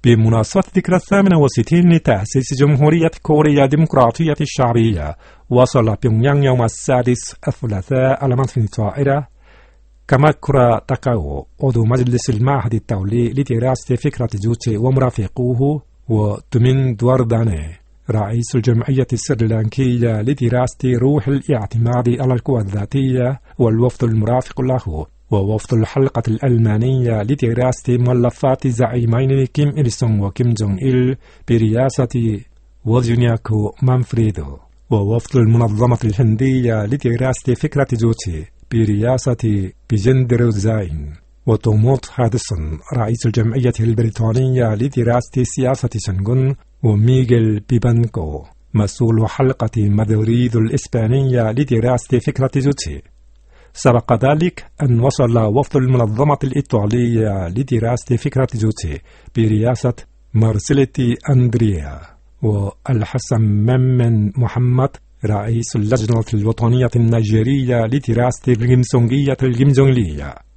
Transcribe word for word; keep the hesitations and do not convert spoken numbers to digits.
بمناسبة الذكرى الثامنة والستين لتأسيس جمهورية كوريا الديمقراطية الشعبية، وصل بيونغ يانغ يوم السادس الثلاثاء على متن طائرة كاماكورا تاكاو عضو مجلس المعهد الدولي لدراسة فكرة جوتشي ومرافقوه، ودومين دوارداني رئيس الجمعية السريلانكية لدراسة روح الاعتماد على القوى الذاتية، والوفد المرافق له، ووفد الحلقة الألمانية لدراسة ملفات زعيمين كيم إل سونغ وكيم جونغ إل برئاسة وزنياكو مانفريدو، ووفد المنظمة الهندية لدراسة فكرة جوتشي برئاسة بيجندر زاين، وتوموت هادسون رئيس الجمعية البريطانية لدراسة سياسة شنغون، وميغيل بيبانكو مسؤول حلقة مدريد الإسبانية لدراسة فكرة جوتشي. سبق ذلك أن وصل وفد المنظمة الإيطالية لدراسة فكرة جوتشي برئاسة مارسيليتي أندريا، والحسن ممن محمد رئيس اللجنة الوطنية النيجيرية لدراسة الجيمسونجية الجيمجونلية.